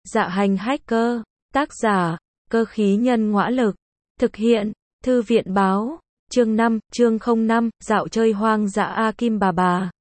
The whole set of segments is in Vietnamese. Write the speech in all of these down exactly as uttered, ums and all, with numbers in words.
Dạ hành hacker, tác giả, cơ khí nhân ngõa lực, thực hiện, thư viện báo, chương năm, chương không năm, dạo chơi hoang dã A Kim bà bà.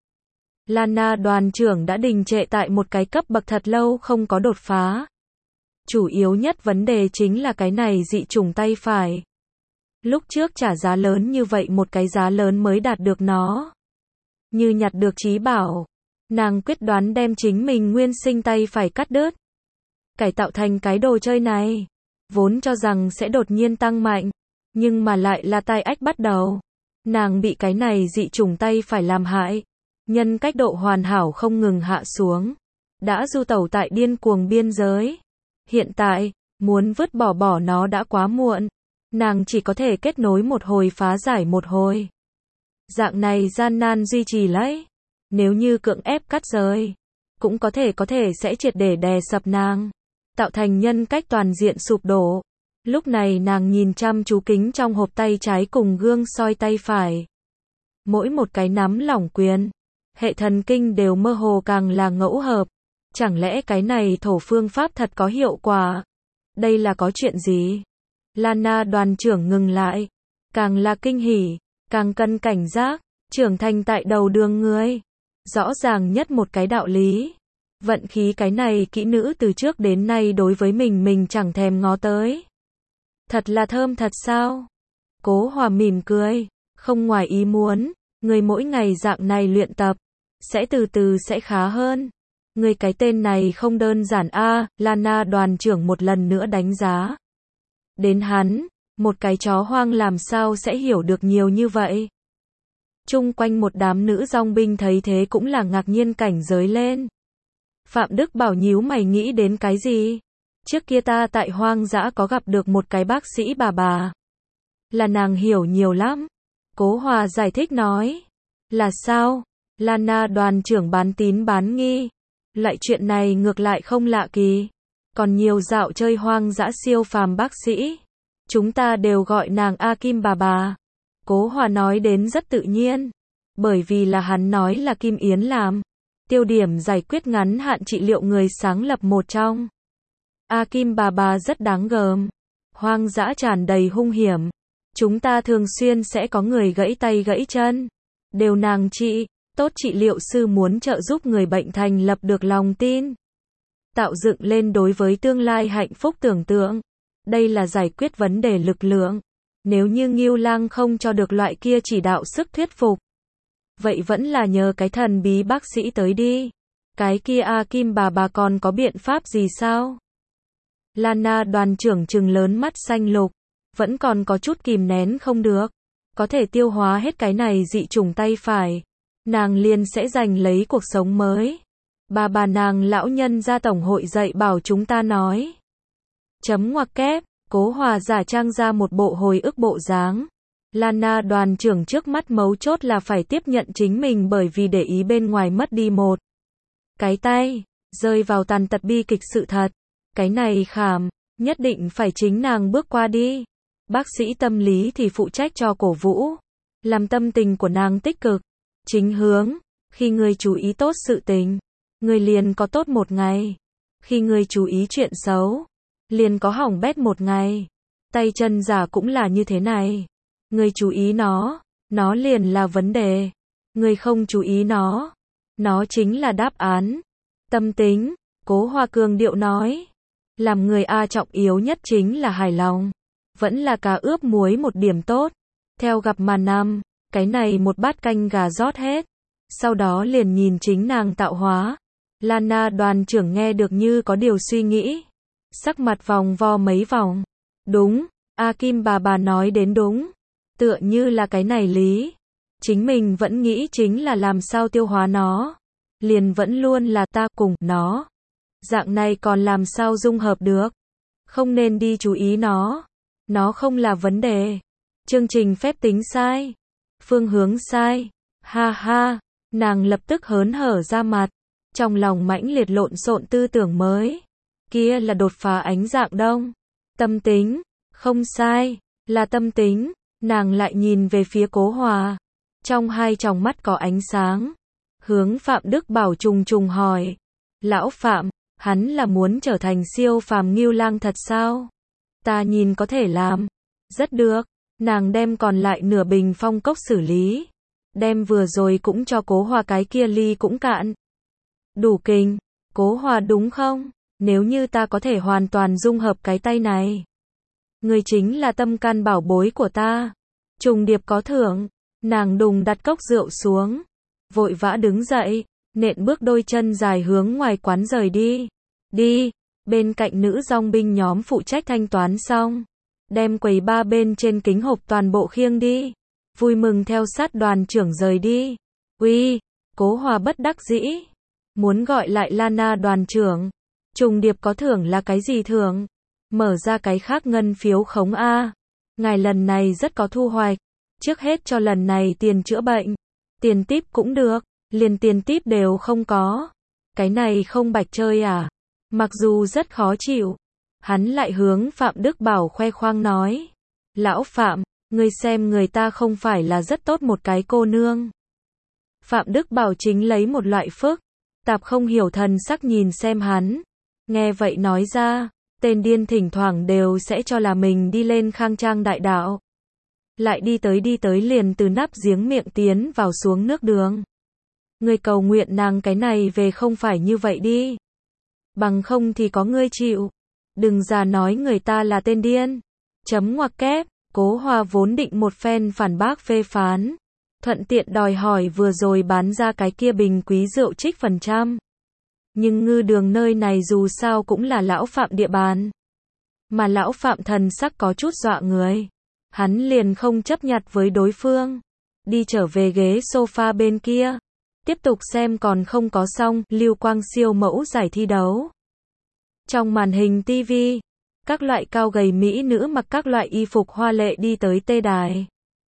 Lana đoàn trưởng đã đình trệ tại một cái cấp bậc thật lâu không có đột phá. Chủ yếu nhất vấn đề chính là cái này dị chủng tay phải. Lúc trước trả giá lớn như vậy một cái giá lớn mới đạt được nó. Như nhặt được trí bảo, nàng quyết đoán đem chính mình nguyên sinh tay phải cắt đứt. Cải tạo thành cái đồ chơi này. Vốn cho rằng sẽ đột nhiên tăng mạnh, nhưng mà lại là tai ách bắt đầu. Nàng bị cái này dị chủng tay phải làm hại. Nhân cách độ hoàn hảo không ngừng hạ xuống. Đã du tẩu tại điên cuồng biên giới. Hiện tại, muốn vứt bỏ bỏ nó đã quá muộn. Nàng chỉ có thể kết nối một hồi phá giải một hồi. Dạng này gian nan duy trì lấy. Nếu như cưỡng ép cắt rời, cũng có thể có thể sẽ triệt để đè sập nàng. Tạo thành nhân cách toàn diện sụp đổ. Lúc này nàng nhìn chăm chú kính trong hộp tay trái cùng gương soi tay phải. Mỗi một cái nắm lỏng quyền, hệ thần kinh đều mơ hồ càng là ngẫu hợp. Chẳng lẽ cái này thổ phương pháp thật có hiệu quả? Đây là có chuyện gì? Lana đoàn trưởng ngừng lại. Càng là kinh hỉ, càng cần cảnh giác, trưởng thành tại đầu đường người. Rõ ràng nhất một cái đạo lý. Vận khí cái này kỹ nữ từ trước đến nay đối với mình mình chẳng thèm ngó tới. Thật là thơm thật sao? Cố Hòa mỉm cười, không ngoài ý muốn, người mỗi ngày dạng này luyện tập, sẽ từ từ sẽ khá hơn. Người cái tên này không đơn giản a, Lana đoàn trưởng một lần nữa đánh giá. Đến hắn, một cái chó hoang làm sao sẽ hiểu được nhiều như vậy? Chung quanh một đám nữ dong binh thấy thế cũng là ngạc nhiên cảnh giới lên. Phạm Đức Bảo nhíu mày nghĩ đến cái gì? Trước kia ta tại hoang dã có gặp được một cái bác sĩ bà bà. Là nàng hiểu nhiều lắm. Cố Hòa giải thích nói. Là sao? Lana đoàn trưởng bán tín bán nghi. Loại chuyện này ngược lại không lạ kỳ. Còn nhiều dạo chơi hoang dã siêu phàm bác sĩ. Chúng ta đều gọi nàng A Kim bà bà. Cố Hòa nói đến rất tự nhiên. Bởi vì là hắn nói là Kim Yến làm. Tiêu điểm giải quyết ngắn hạn trị liệu người sáng lập một trong. A Kim bà bà rất đáng gờm. Hoang dã tràn đầy hung hiểm. Chúng ta thường xuyên sẽ có người gãy tay gãy chân. Đều nàng trị, tốt trị liệu sư muốn trợ giúp người bệnh thành lập được lòng tin. Tạo dựng lên đối với tương lai hạnh phúc tưởng tượng. Đây là giải quyết vấn đề lực lượng. Nếu như Ngưu Lang không cho được loại kia chỉ đạo sức thuyết phục. Vậy vẫn là nhờ cái thần bí bác sĩ tới đi. Cái kia A Kim bà bà còn có biện pháp gì sao? Lana đoàn trưởng trừng lớn mắt xanh lục. Vẫn còn có chút kìm nén không được. Có thể tiêu hóa hết cái này dị chủng tay phải. Nàng liền sẽ giành lấy cuộc sống mới. Bà bà nàng lão nhân ra tổng hội dạy bảo chúng ta nói. Chấm ngoặc kép, Cố Hòa giả trang ra một bộ hồi ức bộ dáng. Lana đoàn trưởng trước mắt mấu chốt là phải tiếp nhận chính mình bởi vì để ý bên ngoài mất đi một cái tay, rơi vào tàn tật bi kịch sự thật. Cái này khảm, nhất định phải chính nàng bước qua đi. Bác sĩ tâm lý thì phụ trách cho cổ vũ, làm tâm tình của nàng tích cực, chính hướng. Khi người chú ý tốt sự tình, người liền có tốt một ngày. Khi người chú ý chuyện xấu, liền có hỏng bét một ngày. Tay chân giả cũng là như thế này. Người chú ý nó, nó liền là vấn đề. Người không chú ý nó, nó chính là đáp án. Tâm tính, Cố Hòa cường điệu nói. Làm người A trọng yếu nhất chính là hài lòng. Vẫn là cá ướp muối một điểm tốt. Theo gặp mà năm, cái này một bát canh gà rót hết. Sau đó liền nhìn chính nàng tạo hóa. Lana đoàn trưởng nghe được như có điều suy nghĩ. Sắc mặt vòng vo mấy vòng. Đúng, A Kim bà bà nói đến đúng. Tựa như là cái này lý. Chính mình vẫn nghĩ chính là làm sao tiêu hóa nó. Liền vẫn luôn là ta cùng nó. Dạng này còn làm sao dung hợp được. Không nên đi chú ý nó. Nó không là vấn đề. Chương trình phép tính sai. Phương hướng sai. Ha ha. Nàng lập tức hớn hở ra mặt. Trong lòng mãnh liệt lộn xộn tư tưởng mới. Kia là đột phá ánh dạng đông. Tâm tính. Không sai. Là tâm tính. Nàng lại nhìn về phía Cố Hòa. Trong hai tròng mắt có ánh sáng. Hướng Phạm Đức Bảo trùng trùng hỏi. Lão Phạm, Hắn là muốn trở thành siêu phàm Ngưu Lang thật sao? Ta nhìn có thể làm. Rất được. Nàng đem còn lại nửa bình phong cốc xử lý. Đem vừa rồi cũng cho Cố Hòa cái kia ly cũng cạn. Đủ kinh. Cố Hòa đúng không? Nếu như ta có thể hoàn toàn dung hợp cái tay này. Người chính là tâm can bảo bối của ta. Trùng điệp có thưởng. Nàng đùng đặt cốc rượu xuống. Vội vã đứng dậy. Nện bước đôi chân dài hướng ngoài quán rời đi. Đi. Bên cạnh nữ dong binh nhóm phụ trách thanh toán xong. Đem quầy ba bên trên kính hộp toàn bộ khiêng đi. Vui mừng theo sát đoàn trưởng rời đi. Uy. Cố Hòa bất đắc dĩ. Muốn gọi lại Lana đoàn trưởng. Trùng điệp có thưởng là cái gì thưởng? Mở ra cái khác ngân phiếu khống A. Ngài lần này rất có thu hoạch. Trước hết cho lần này tiền chữa bệnh. Tiền típ cũng được. Liền tiền típ đều không có. Cái này không bạch chơi à? Mặc dù rất khó chịu. Hắn lại hướng Phạm Đức Bảo khoe khoang nói. Lão Phạm, ngươi xem người ta không phải là rất tốt một cái cô nương. Phạm Đức Bảo chính lấy một loại phức tạp không hiểu thần sắc nhìn xem hắn. Nghe vậy nói ra, tên điên thỉnh thoảng đều sẽ cho là mình đi lên khang trang đại đạo. Lại đi tới đi tới liền từ nắp giếng miệng tiến vào xuống nước đường. Ngươi cầu nguyện nàng cái này về không phải như vậy đi. Bằng không thì có ngươi chịu. Đừng già nói người ta là tên điên. Chấm ngoặc kép, Cố Hòa vốn định một phen phản bác phê phán. Thuận tiện đòi hỏi vừa rồi bán ra cái kia bình quý rượu trích phần trăm. Nhưng ngư đường nơi này dù sao cũng là lão Phạm địa bàn. Mà lão Phạm thần sắc có chút dọa người. Hắn liền không chấp nhặt với đối phương. Đi trở về ghế sofa bên kia. Tiếp tục xem còn không có xong, Lưu Quang siêu mẫu giải thi đấu. Trong màn hình ti vi, các loại cao gầy mỹ nữ mặc các loại y phục hoa lệ đi tới tê đài.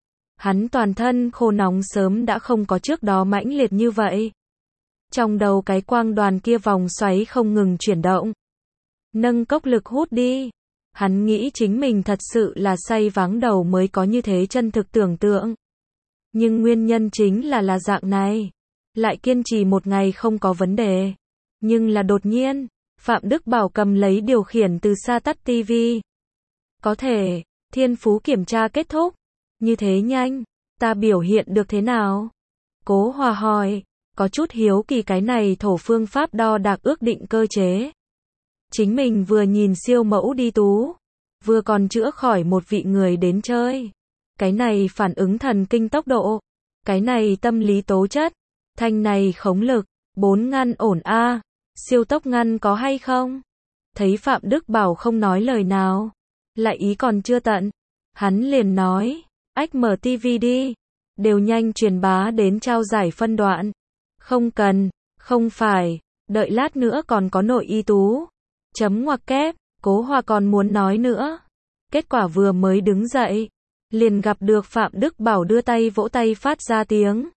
Hắn toàn thân khô nóng sớm đã không có trước đó mãnh liệt như vậy. Trong đầu cái quang đoàn kia vòng xoáy không ngừng chuyển động. Nâng cốc lực hút đi. Hắn nghĩ chính mình thật sự là say váng đầu mới có như thế chân thực tưởng tượng. Nhưng nguyên nhân chính là là dạng này. Lại kiên trì một ngày không có vấn đề. Nhưng là đột nhiên, Phạm Đức Bảo cầm lấy điều khiển từ xa tắt tivi. Có thể, thiên phú kiểm tra kết thúc. Như thế nhanh, ta biểu hiện được thế nào? Cố Hòa hỏi, có chút hiếu kỳ cái này thổ phương pháp đo đạc ước định cơ chế. Chính mình vừa nhìn siêu mẫu đi tú, vừa còn chữa khỏi một vị người đến chơi. Cái này phản ứng thần kinh tốc độ, cái này tâm lý tố chất, thanh này khống lực, bốn ngăn ổn a, siêu tốc ngăn có hay không? Thấy Phạm Đức Bảo không nói lời nào, lại ý còn chưa tận, hắn liền nói, ách mở tivi đi, đều nhanh truyền bá đến trao giải phân đoạn. Không cần, không phải, đợi lát nữa còn có nội y tú. Chấm ngoặc kép, Cố Hòa còn muốn nói nữa. Kết quả vừa mới đứng dậy, liền gặp được Phạm Đức Bảo đưa tay vỗ tay phát ra tiếng.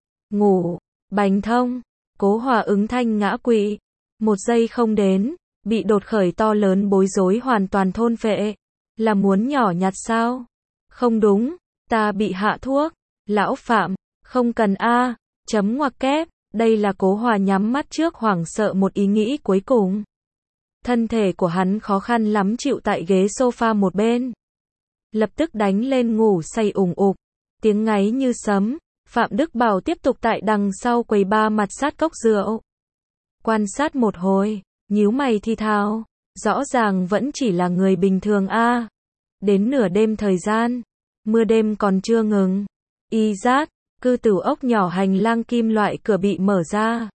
Ngủ, bành thông, Cố Hòa ứng thanh ngã quỵ. Một giây không đến, bị đột khởi to lớn bối rối hoàn toàn thôn phệ. Là muốn nhỏ nhặt sao? Không đúng, ta bị hạ thuốc. Lão Phạm, không cần a, chấm ngoặc kép, đây là Cố Hòa nhắm mắt trước hoảng sợ một ý nghĩ cuối cùng. Thân thể của hắn khó khăn lắm chịu tại ghế sofa một bên. Lập tức đánh lên ngủ say ủng ục. Tiếng ngáy như sấm. Phạm Đức Bảo tiếp tục tại đằng sau quầy ba mặt sát cốc rượu. Quan sát một hồi, nhíu mày thi thào. Rõ ràng vẫn chỉ là người bình thường a. Đến nửa đêm thời gian, mưa đêm còn chưa ngừng. Y rát, cư tử ốc nhỏ hành lang kim loại cửa bị mở ra.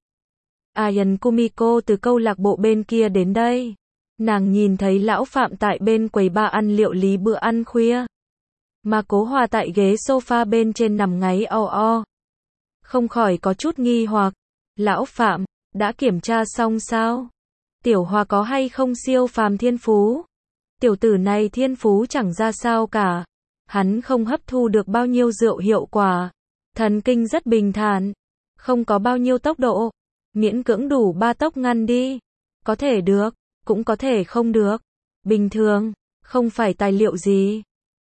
Ayan Kumiko từ câu lạc bộ bên kia đến đây. Nàng nhìn thấy lão Phạm tại bên quầy ba ăn liệu lý bữa ăn khuya. Mà Cố Hòa tại ghế sofa bên trên nằm ngáy o o. Không khỏi có chút nghi hoặc. Lão Phạm, đã kiểm tra xong sao? Tiểu Hòa có hay không siêu phàm thiên phú? Tiểu tử này thiên phú chẳng ra sao cả. Hắn không hấp thu được bao nhiêu rượu hiệu quả. Thần kinh rất bình thản. Không có bao nhiêu tốc độ. Miễn cưỡng đủ ba tốc ngăn đi. Có thể được, cũng có thể không được. Bình thường, không phải tài liệu gì.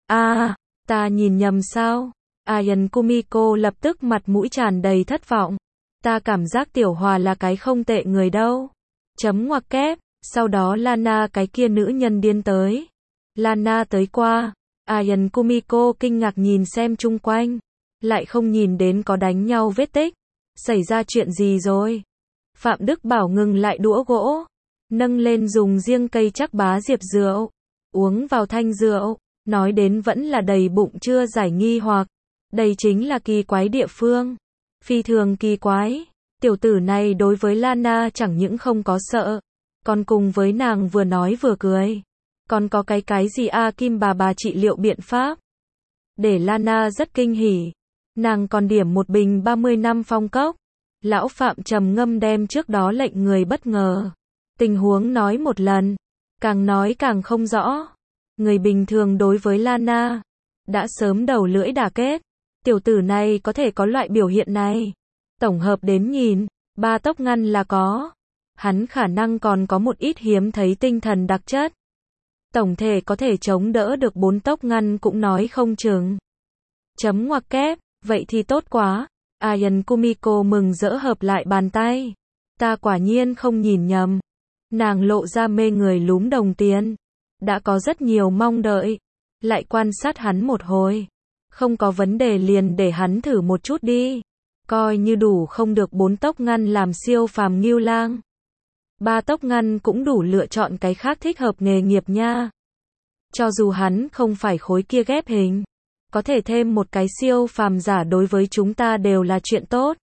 À, ta nhìn nhầm sao? Ayan Kumiko lập tức mặt mũi tràn đầy thất vọng. Ta cảm giác Tiểu Hòa là cái không tệ người đâu. Chấm ngoặc kép, sau đó Lana cái kia nữ nhân điên tới. Lana tới qua, Ayan Kumiko kinh ngạc nhìn xem chung quanh, lại không nhìn đến có đánh nhau vết tích. Xảy ra chuyện gì rồi? Phạm Đức Bảo ngừng lại đũa gỗ, nâng lên dùng riêng cây chắc bá diệp rượu, uống vào thanh rượu, nói đến vẫn là đầy bụng chưa giải nghi hoặc. Đây chính là kỳ quái địa phương. Phi thường kỳ quái. Tiểu tử này đối với Lana chẳng những không có sợ, còn cùng với nàng vừa nói vừa cười. Còn có cái cái gì A Kim bà bà trị liệu biện pháp. Để Lana rất kinh hỉ. Nàng còn điểm một bình ba mươi năm phong cốc. Lão Phạm trầm ngâm đem trước đó lệnh người bất ngờ. Tình huống nói một lần. Càng nói càng không rõ. Người bình thường đối với Lana đã sớm đầu lưỡi đả kết. Tiểu tử này có thể có loại biểu hiện này. Tổng hợp đến nhìn, ba tốc ngăn là có. Hắn khả năng còn có một ít hiếm thấy tinh thần đặc chất. Tổng thể có thể chống đỡ được bốn tốc ngăn cũng nói không chừng. Chấm ngoặc kép, vậy thì tốt quá. Ayan Kumiko mừng rỡ hợp lại bàn tay. Ta quả nhiên không nhìn nhầm. Nàng lộ ra mê người lúm đồng tiền. Đã có rất nhiều mong đợi. Lại quan sát hắn một hồi. Không có vấn đề liền để hắn thử một chút đi. Coi như đủ không được bốn tốc ngăn làm siêu phàm Ngưu Lang. Ba tốc ngăn cũng đủ lựa chọn cái khác thích hợp nghề nghiệp nha. Cho dù hắn không phải khối kia ghép hình, có thể thêm một cái siêu phàm giả đối với chúng ta đều là chuyện tốt.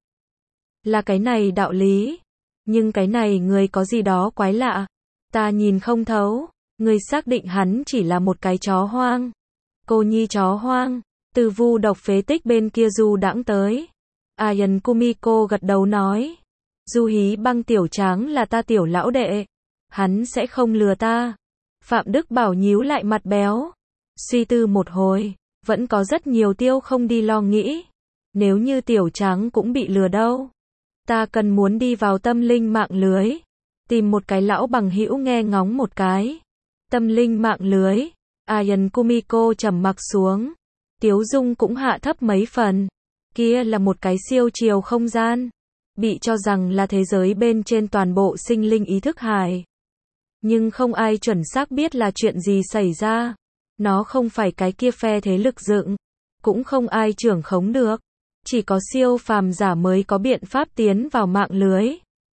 Là cái này đạo lý. Nhưng cái này người có gì đó quái lạ. Ta nhìn không thấu. Người xác định hắn chỉ là một cái chó hoang. Cô nhi chó hoang. Từ vu độc phế tích bên kia du đãng tới. Ayan Kumiko gật đầu nói. Du Hí Băng tiểu tráng là ta tiểu lão đệ. Hắn sẽ không lừa ta. Phạm Đức Bảo nhíu lại mặt béo. Suy tư một hồi. Vẫn có rất nhiều tiêu không đi lo nghĩ. Nếu như tiểu tráng cũng bị lừa đâu. Ta cần muốn đi vào tâm linh mạng lưới. Tìm một cái lão bằng hữu nghe ngóng một cái. Tâm linh mạng lưới. Ayan Kumiko trầm mặc xuống. Tiếu dung cũng hạ thấp mấy phần. Kia là một cái siêu chiều không gian. Bị cho rằng là thế giới bên trên toàn bộ sinh linh ý thức hải. Nhưng không ai chuẩn xác biết là chuyện gì xảy ra. Nó không phải cái kia phe thế lực dựng. Cũng không ai trưởng khống được. Chỉ có siêu phàm giả mới có biện pháp tiến vào mạng lưới.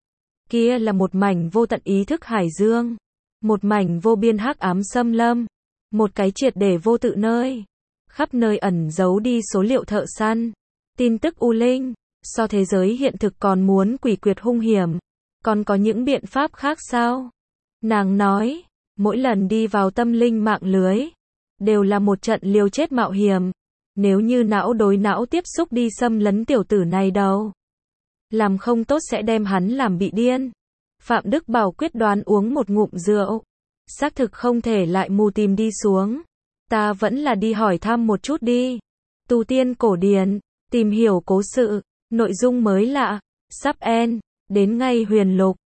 Kia là một mảnh vô tận ý thức hải dương. Một mảnh vô biên hắc ám xâm lâm. Một cái triệt để vô tự nơi. Khắp nơi ẩn giấu đi số liệu thợ săn. Tin tức u linh. So thế giới hiện thực còn muốn quỷ quyệt hung hiểm. Còn có những biện pháp khác sao? Nàng nói. Mỗi lần đi vào tâm linh mạng lưới. Đều là một trận liều chết mạo hiểm. Nếu như não đối não tiếp xúc đi xâm lấn tiểu tử này đâu. Làm không tốt sẽ đem hắn làm bị điên. Phạm Đức Bảo quyết đoán uống một ngụm rượu. Xác thực không thể lại mù tìm đi xuống. Ta vẫn là đi hỏi thăm một chút đi. Tu tiên cổ điển, tìm hiểu cố sự, nội dung mới lạ, sắp end, đến ngay huyền lục.